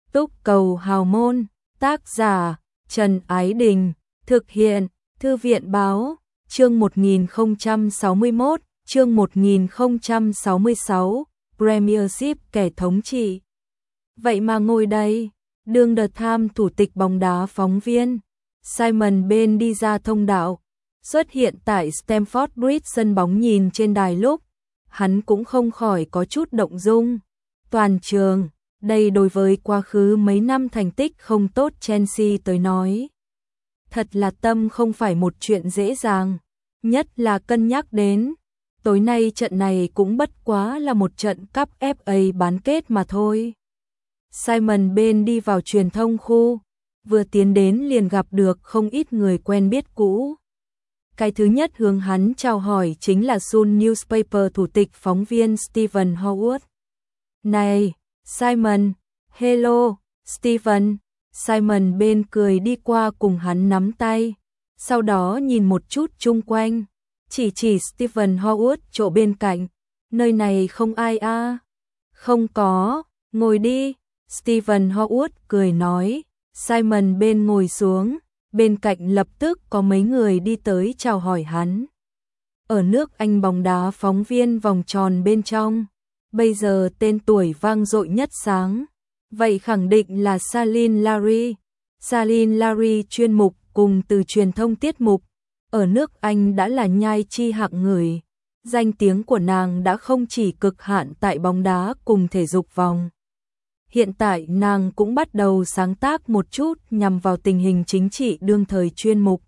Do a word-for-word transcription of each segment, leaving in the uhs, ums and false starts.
Túc Cầu Hào Môn, tác giả Trần Ái Đình, thực hiện Thư viện Báo, chương một nghìn không trăm sáu mươi mốt, chương một nghìn không trăm sáu mươi sáu, Premiership kẻ thống trị. Vậy mà ngồi đây, đương The Times thủ tịch bóng đá phóng viên, Simon Ben đi ra thông đạo, xuất hiện tại Stamford Bridge sân bóng nhìn trên đài lúc, hắn cũng không khỏi có chút động dung. Toàn trường, đây đối với quá khứ mấy năm thành tích không tốt Chelsea tới nói. Thật là tâm không phải một chuyện dễ dàng, nhất là cân nhắc đến. Tối nay trận này cũng bất quá là một trận cúp ép a bán kết mà thôi. Simon Ben đi vào truyền thông khu, vừa tiến đến liền gặp được không ít người quen biết cũ. Cái thứ nhất hướng hắn chào hỏi chính là Sun Newspaper thủ tịch phóng viên Stephen Howard. Này, Simon, hello, Stephen. Simon Ben cười đi qua cùng hắn nắm tay, sau đó nhìn một chút chung quanh, chỉ chỉ Stephen Howard chỗ bên cạnh, nơi này không ai a? À? Không có, ngồi đi, Stephen Howard cười nói. Simon Ben ngồi xuống, bên cạnh lập tức có mấy người đi tới chào hỏi hắn. Ở nước Anh bóng đá phóng viên vòng tròn bên trong, bây giờ tên tuổi vang dội nhất sáng, vậy khẳng định là Celine Larry. Celine Larry chuyên mục cùng từ truyền thông tiết mục, ở nước Anh đã là nhai chi hạng người. Danh tiếng của nàng đã không chỉ cực hạn tại bóng đá cùng thể dục vòng. Hiện tại nàng cũng bắt đầu sáng tác một chút nhằm vào tình hình chính trị đương thời chuyên mục.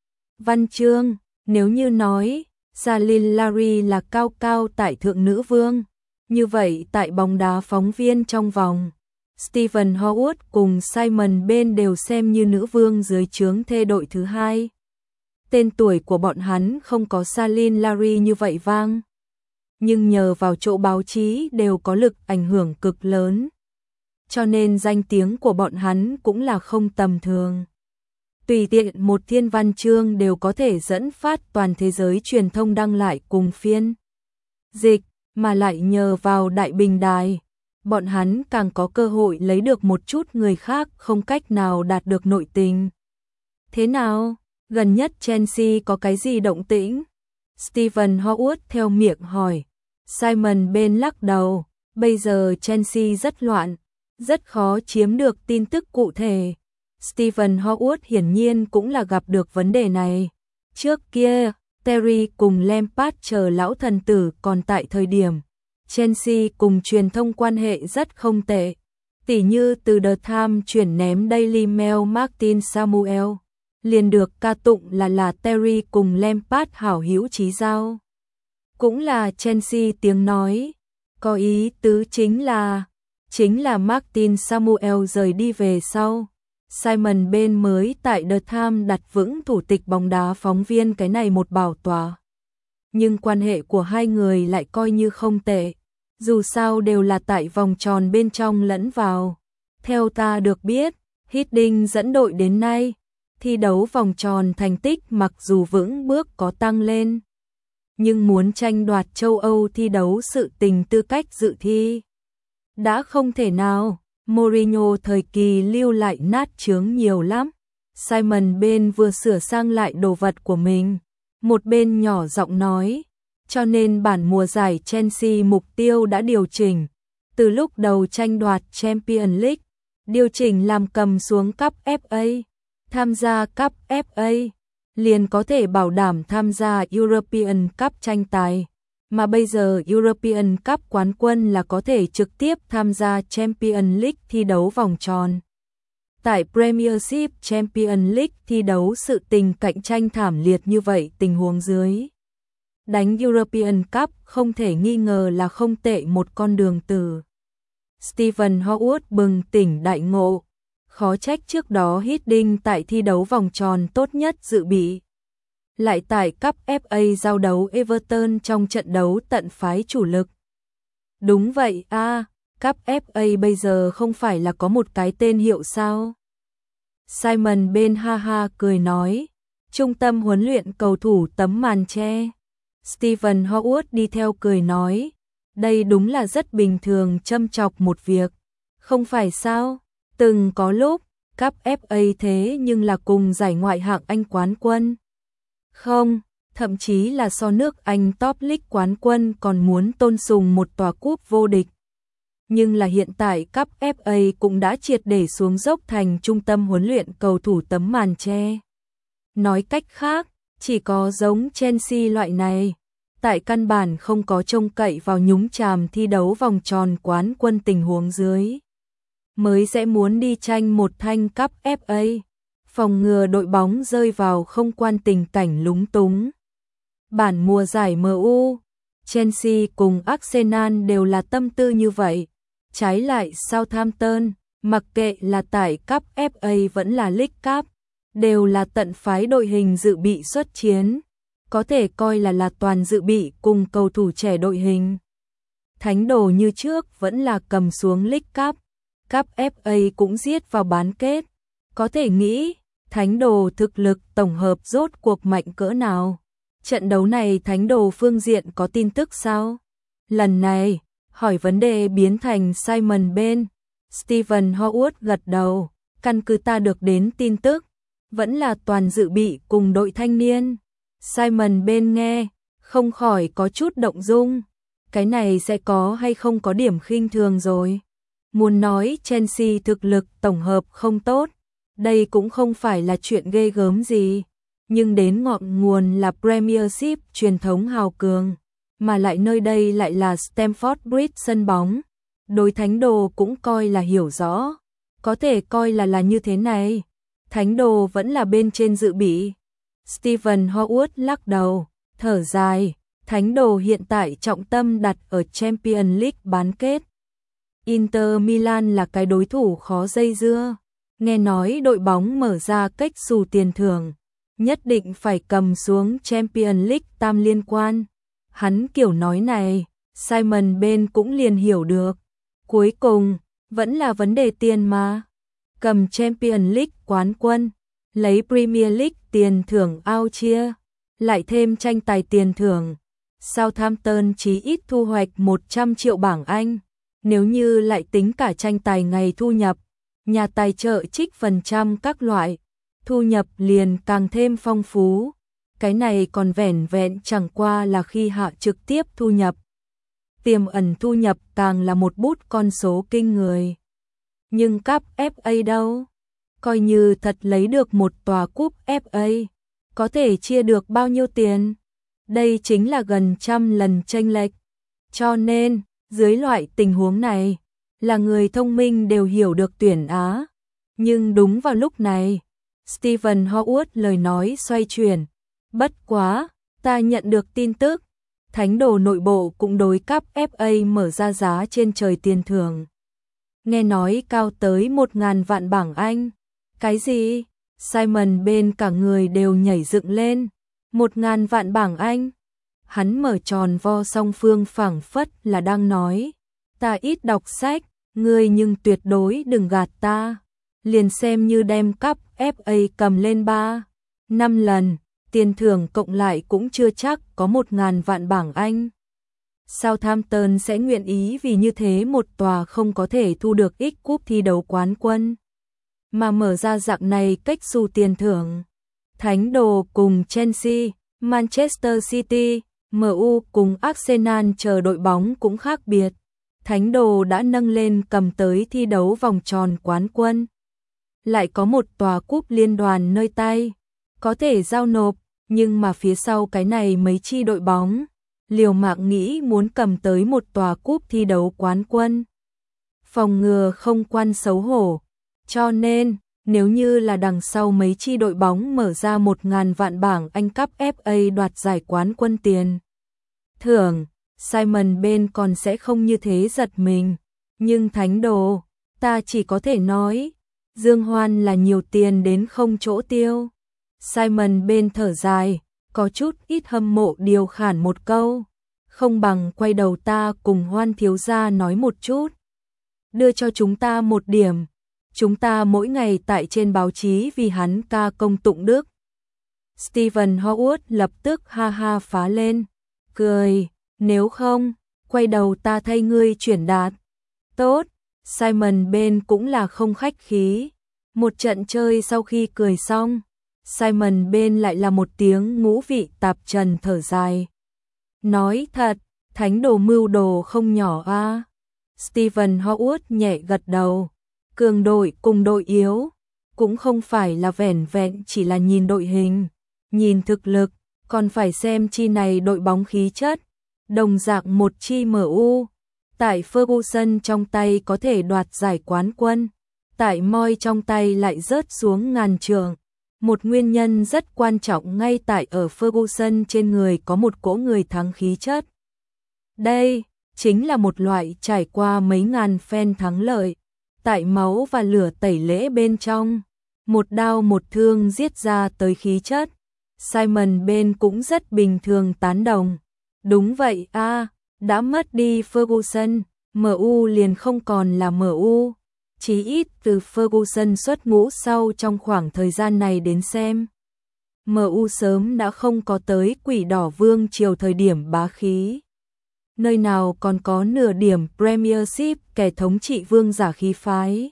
Văn chương, nếu như nói, Celine Larry là cao cao tại thượng nữ vương, như vậy tại bóng đá phóng viên trong vòng, Stephen Howard cùng Simon Ben đều xem như nữ vương dưới trướng thê đội thứ hai. Tên tuổi của bọn hắn không có Celine Larry như vậy vang, nhưng nhờ vào chỗ báo chí đều có lực ảnh hưởng cực lớn, cho nên danh tiếng của bọn hắn cũng là không tầm thường. Tùy tiện một thiên văn chương đều có thể dẫn phát toàn thế giới truyền thông đăng lại cùng phiên dịch, mà lại nhờ vào đại bình đài, bọn hắn càng có cơ hội lấy được một chút người khác không cách nào đạt được nội tình. Thế nào, gần nhất Chelsea có cái gì động tĩnh? Stephen Howard theo miệng hỏi. Simon Ben lắc đầu, bây giờ Chelsea rất loạn, rất khó chiếm được tin tức cụ thể. Stephen Howard hiển nhiên cũng là gặp được vấn đề này. Trước kia, Terry cùng Lampard chờ lão thần tử còn tại thời điểm Chelsea cùng truyền thông quan hệ rất không tệ. Tỉ như từ The Times chuyển ném Daily Mail Martin Samuel, liền được ca tụng là là Terry cùng Lampard hảo hữu chí giao. Cũng là Chelsea tiếng nói, có ý tứ chính là chính là Martin Samuel rời đi về sau, Simon Ben mới tại The Times đặt vững thủ tịch bóng đá phóng viên cái này một bảo tọa. Nhưng quan hệ của hai người lại coi như không tệ, dù sao đều là tại vòng tròn bên trong lẫn vào. Theo ta được biết, Hiddink dẫn đội đến nay, thi đấu vòng tròn thành tích mặc dù vững bước có tăng lên, nhưng muốn tranh đoạt châu Âu thi đấu sự tình tư cách dự thi đã không thể nào. Mourinho thời kỳ lưu lại nát chướng nhiều lắm. Simon Ben vừa sửa sang lại đồ vật của mình, một bên nhỏ giọng nói, cho nên bản mùa giải Chelsea mục tiêu đã điều chỉnh, từ lúc đầu tranh đoạt Champions League, điều chỉnh làm cầm xuống cúp ép a, tham gia cúp ép a, liền có thể bảo đảm tham gia European Cup tranh tài. Mà bây giờ European Cup quán quân là có thể trực tiếp tham gia Champions League thi đấu vòng tròn. Tại Premiership Champions League thi đấu sự tình cạnh tranh thảm liệt như vậy tình huống dưới, đánh European Cup không thể nghi ngờ là không tệ một con đường từ. Stephen Howard bừng tỉnh đại ngộ, khó trách trước đó Hiddink tại thi đấu vòng tròn tốt nhất dự bị, lại tại cúp ép a giao đấu Everton trong trận đấu tận phái chủ lực. Đúng vậy a, à, cúp ép a bây giờ không phải là có một cái tên hiệu sao? Simon Ben ha ha cười nói, trung tâm huấn luyện cầu thủ tấm màn che. Stephen Howard đi theo cười nói, đây đúng là rất bình thường châm chọc một việc, không phải sao? Từng có lúc, cúp ép a thế nhưng là cùng giải ngoại hạng Anh quán quân. Không, thậm chí là so nước Anh Top League quán quân còn muốn tôn sùng một tòa cúp vô địch. Nhưng là hiện tại cúp ép a cũng đã triệt để xuống dốc thành trung tâm huấn luyện cầu thủ tấm màn che. Nói cách khác, chỉ có giống Chelsea loại này, tại căn bản không có trông cậy vào nhúng chàm thi đấu vòng tròn quán quân tình huống dưới, mới sẽ muốn đi tranh một thanh cúp ép a, phòng ngừa đội bóng rơi vào không quan tình cảnh lúng túng. Bản mùa giải em u, Chelsea cùng Arsenal đều là tâm tư như vậy. Trái lại Southampton, mặc kệ là tại cúp ép a vẫn là League Cup, đều là tận phái đội hình dự bị xuất chiến, có thể coi là là toàn dự bị cùng cầu thủ trẻ đội hình. Thánh đồ như trước vẫn là cầm xuống League Cup, cúp ép a cũng giết vào bán kết. Có thể nghĩ, Thánh đồ thực lực tổng hợp rốt cuộc mạnh cỡ nào. Trận đấu này Thánh đồ phương diện có tin tức sao? Lần này, hỏi vấn đề biến thành Simon Ben. Steven Howard gật đầu, căn cứ ta được đến tin tức, vẫn là toàn dự bị cùng đội thanh niên. Simon Ben nghe, không khỏi có chút động dung. Cái này sẽ có hay không có điểm khinh thường rồi. Muốn nói Chelsea thực lực tổng hợp không tốt, đây cũng không phải là chuyện ghê gớm gì. Nhưng đến ngọn nguồn là Premiership truyền thống hào cường, mà lại nơi đây lại là Stamford Bridge sân bóng. Đối Thánh đồ cũng coi là hiểu rõ, có thể coi là là như thế này. Thánh đồ vẫn là bên trên dự bị. Steven Howard lắc đầu, thở dài, Thánh đồ hiện tại trọng tâm đặt ở Champions League bán kết. Inter Milan là cái đối thủ khó dây dưa. Nghe nói đội bóng mở ra cách xù tiền thưởng, nhất định phải cầm xuống Champions League tam liên quan. Hắn kiểu nói này, Simon Ben cũng liền hiểu được. Cuối cùng, vẫn là vấn đề tiền mà. Cầm Champions League quán quân, lấy Premier League tiền thưởng ao chia, lại thêm tranh tài tiền thưởng. Southampton chí ít thu hoạch một trăm triệu bảng Anh. Nếu như lại tính cả tranh tài ngày thu nhập, nhà tài trợ trích phần trăm các loại, thu nhập liền càng thêm phong phú. Cái này còn vẻn vẹn chẳng qua là khi hạ trực tiếp thu nhập. Tiềm ẩn thu nhập càng là một bút con số kinh người. Nhưng cúp ép a đâu? Coi như thật lấy được một tòa cúp ép a, có thể chia được bao nhiêu tiền? Đây chính là gần trăm lần chênh lệch. Cho nên, dưới loại tình huống này, là người thông minh đều hiểu được tuyển Á. Nhưng đúng vào lúc này, Steven Howard lời nói xoay chuyển. Bất quá, ta nhận được tin tức, Thánh đồ nội bộ cũng đối cúp ép a mở ra giá trên trời tiền thưởng. Nghe nói cao tới một ngàn vạn bảng Anh. Cái gì? Simon Ben cả người đều nhảy dựng lên. Một ngàn vạn bảng Anh. Hắn mở tròn vo song phương phảng phất là đang nói. Ta ít đọc sách, ngươi nhưng tuyệt đối đừng gạt ta. Liền xem như đem cúp ép a cầm lên ba, năm lần, tiền thưởng cộng lại cũng chưa chắc có một ngàn vạn bảng Anh. Southampton sẽ nguyện ý vì như thế một tòa không có thể thu được ích cúp thi đấu quán quân, mà mở ra dạng này cách xù tiền thưởng. Thánh đồ cùng Chelsea, Manchester City, em u cùng Arsenal chờ đội bóng cũng khác biệt. Thánh đồ đã nâng lên cầm tới thi đấu vòng tròn quán quân. Lại có một tòa cúp liên đoàn nơi tay, có thể giao nộp, nhưng mà phía sau cái này mấy chi đội bóng, liều mạng nghĩ muốn cầm tới một tòa cúp thi đấu quán quân. Phòng ngừa không quan xấu hổ, cho nên, nếu như là đằng sau mấy chi đội bóng mở ra một ngàn vạn bảng Anh cúp ép a đoạt giải quán quân tiền thưởng, Simon Ben còn sẽ không như thế giật mình. Nhưng Thánh đồ, ta chỉ có thể nói, dương hoan là nhiều tiền đến không chỗ tiêu. Simon Ben thở dài, có chút ít hâm mộ điều khản một câu. Không bằng quay đầu ta cùng Hoan thiếu gia nói một chút. Đưa cho chúng ta một điểm. Chúng ta mỗi ngày tại trên báo chí vì hắn ca công tụng đức. Steven Howard lập tức ha ha phá lên, cười, nếu không, quay đầu ta thay ngươi chuyển đạt. Tốt, Simon bên cũng là không khách khí. Một trận chơi sau khi cười xong, Simon bên lại là một tiếng ngũ vị tạp trần thở dài. Nói thật, thánh đồ mưu đồ không nhỏ a. Stephen Howard nhẹ gật đầu. Cường đội cùng đội yếu, cũng không phải là vẻn vẹn chỉ là nhìn đội hình, nhìn thực lực, còn phải xem chi này đội bóng khí chất. Đồng dạng một chi em u, tại Ferguson trong tay có thể đoạt giải quán quân, tại Moyes trong tay lại rớt xuống ngàn trượng. Một nguyên nhân rất quan trọng ngay tại ở Ferguson trên người có một cỗ người thắng khí chất. Đây chính là một loại trải qua mấy ngàn phen thắng lợi, tại máu và lửa tẩy lễ bên trong, một đao một thương giết ra tới khí chất. Simon bên cũng rất bình thường tán đồng. Đúng vậy a, à, đã mất đi Ferguson, em u liền không còn là em u. Chí ít từ Ferguson xuất ngũ sau trong khoảng thời gian này đến xem, em u sớm đã không có tới quỷ đỏ vương triều thời điểm bá khí. Nơi nào còn có nửa điểm Premiership kẻ thống trị vương giả khí phái.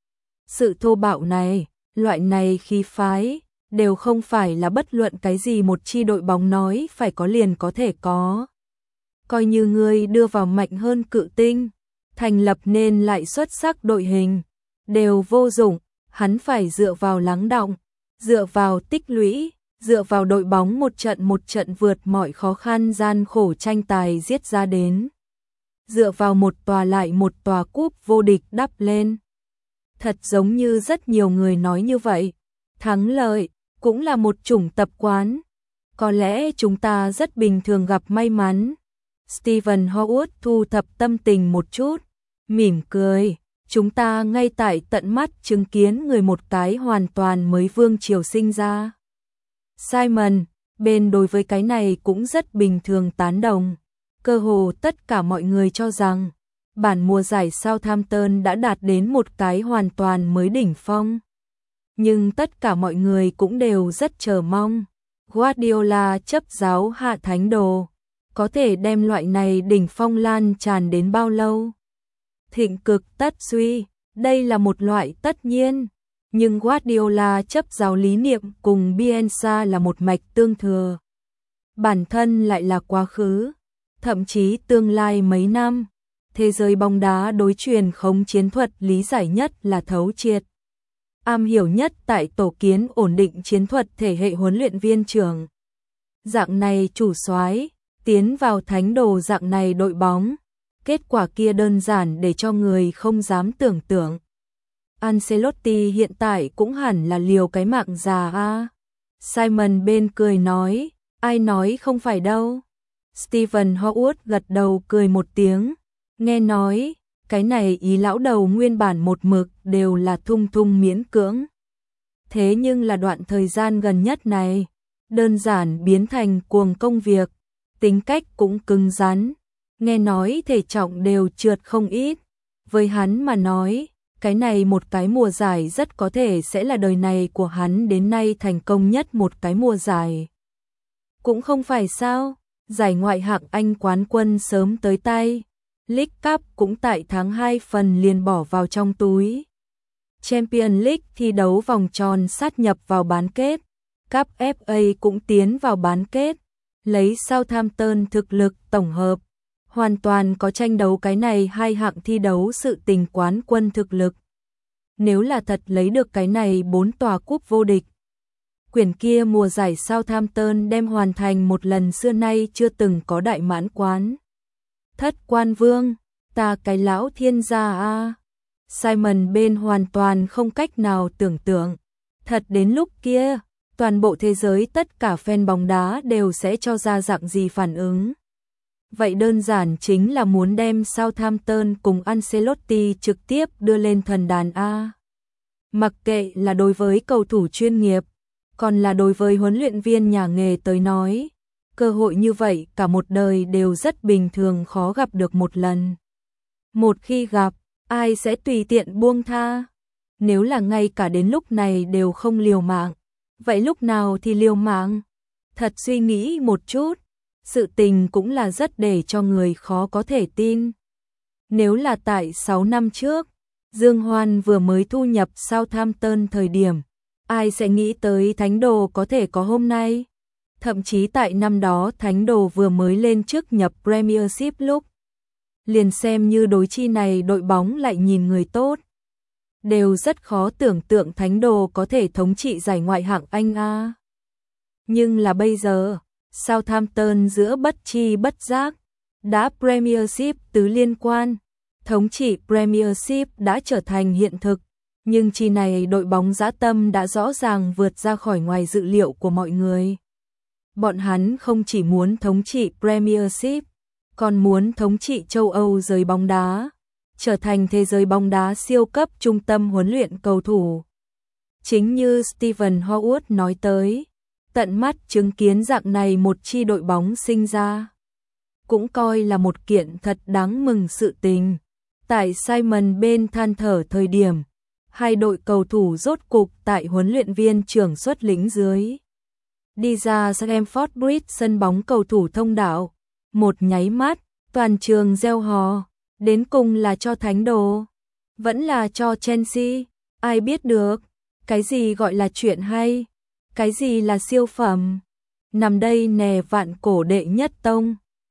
Sự thô bạo này, loại này khí phái, đều không phải là bất luận cái gì một chi đội bóng nói phải có liền có thể có. Coi như người đưa vào mạnh hơn cự tinh, thành lập nên lại xuất sắc đội hình, đều vô dụng, hắn phải dựa vào lắng đọng, dựa vào tích lũy, dựa vào đội bóng một trận một trận vượt mọi khó khăn gian khổ tranh tài giết ra đến. Dựa vào một tòa lại một tòa cúp vô địch đắp lên. Thật giống như rất nhiều người nói như vậy, thắng lợi cũng là một chủng tập quán. Có lẽ chúng ta rất bình thường gặp may mắn. Stephen Howard thu thập tâm tình một chút, mỉm cười. Chúng ta ngay tại tận mắt chứng kiến người một cái hoàn toàn mới vương triều sinh ra. Simon, bên đối với cái này cũng rất bình thường tán đồng. Cơ hồ tất cả mọi người cho rằng, bản mùa giải Southampton đã đạt đến một cái hoàn toàn mới đỉnh phong. Nhưng tất cả mọi người cũng đều rất chờ mong. Guardiola chấp giáo hạ thánh đồ, có thể đem loại này đỉnh phong lan tràn đến bao lâu? Thịnh cực tất suy, đây là một loại tất nhiên. Nhưng Guardiola chấp giáo lý niệm cùng Bielsa là một mạch tương thừa. Bản thân lại là quá khứ, thậm chí tương lai mấy năm. Thế giới bóng đá đối truyền khống chiến thuật lý giải nhất là thấu triệt. Am hiểu nhất tại tổ kiến ổn định chiến thuật thể hệ huấn luyện viên trưởng. Dạng này chủ soái tiến vào thánh đồ dạng này đội bóng. Kết quả kia đơn giản để cho người không dám tưởng tượng. Ancelotti hiện tại cũng hẳn là liều cái mạng già a. Simon bên cười nói, ai nói không phải đâu. Stephen Howard gật đầu cười một tiếng, nghe nói, cái này ý lão đầu nguyên bản một mực đều là thung thung miễn cưỡng. Thế nhưng là đoạn thời gian gần nhất này, đơn giản biến thành cuồng công việc, tính cách cũng cứng rắn, nghe nói thể trọng đều trượt không ít. Với hắn mà nói, cái này một cái mùa giải rất có thể sẽ là đời này của hắn đến nay thành công nhất một cái mùa giải. Cũng không phải sao, giải ngoại hạng Anh quán quân sớm tới tay, League Cup cũng tại tháng hai phần liền bỏ vào trong túi. Champions League thi đấu vòng tròn sát nhập vào bán kết, Cup ép a cũng tiến vào bán kết, lấy Southampton thực lực tổng hợp, hoàn toàn có tranh đấu cái này hai hạng thi đấu sự tình quán quân thực lực. Nếu là thật lấy được cái này bốn tòa cúp vô địch, quyển kia mùa giải Southampton đem hoàn thành một lần xưa nay chưa từng có đại mãn quán. Thất quan vương, ta cái lão thiên gia a. Simon bên hoàn toàn không cách nào tưởng tượng. Thật đến lúc kia, toàn bộ thế giới tất cả fan bóng đá đều sẽ cho ra dạng gì phản ứng. Vậy đơn giản chính là muốn đem Southampton cùng Ancelotti trực tiếp đưa lên thần đàn A. Mặc kệ là đối với cầu thủ chuyên nghiệp, còn là đối với huấn luyện viên nhà nghề tới nói, cơ hội như vậy cả một đời đều rất bình thường khó gặp được một lần. Một khi gặp, ai sẽ tùy tiện buông tha? Nếu là ngay cả đến lúc này đều không liều mạng, vậy lúc nào thì liều mạng? Thật suy nghĩ một chút, sự tình cũng là rất để cho người khó có thể tin. Nếu là tại sáu năm trước, Dương Hoan vừa mới thu nhập Southampton thời điểm, ai sẽ nghĩ tới Thánh Đồ có thể có hôm nay? Thậm chí tại năm đó Thánh Đồ vừa mới lên chức nhập Premiership lúc, liền xem như đối chi này đội bóng lại nhìn người tốt. Đều rất khó tưởng tượng Thánh Đồ có thể thống trị giải ngoại hạng Anh a. Nhưng là bây giờ, Southampton giữa bất chi bất giác, đã Premiership tứ liên quan, thống trị Premiership đã trở thành hiện thực. Nhưng chi này đội bóng dã tâm đã rõ ràng vượt ra khỏi ngoài dự liệu của mọi người. Bọn hắn không chỉ muốn thống trị Premiership, còn muốn thống trị châu Âu giới bóng đá, trở thành thế giới bóng đá siêu cấp trung tâm huấn luyện cầu thủ. Chính như Steven Howard nói tới, tận mắt chứng kiến dạng này một chi đội bóng sinh ra, cũng coi là một kiện thật đáng mừng sự tình. Tại Simon bên than thở thời điểm, hai đội cầu thủ rốt cục tại huấn luyện viên trưởng xuất lĩnh dưới đi ra Stamford Bridge sân bóng cầu thủ thông đạo, một nháy mắt, toàn trường reo hò, đến cùng là cho Thánh Đồ, vẫn là cho Chelsea, ai biết được, cái gì gọi là chuyện hay, cái gì là siêu phẩm, nằm đây nè vạn cổ đệ nhất tông.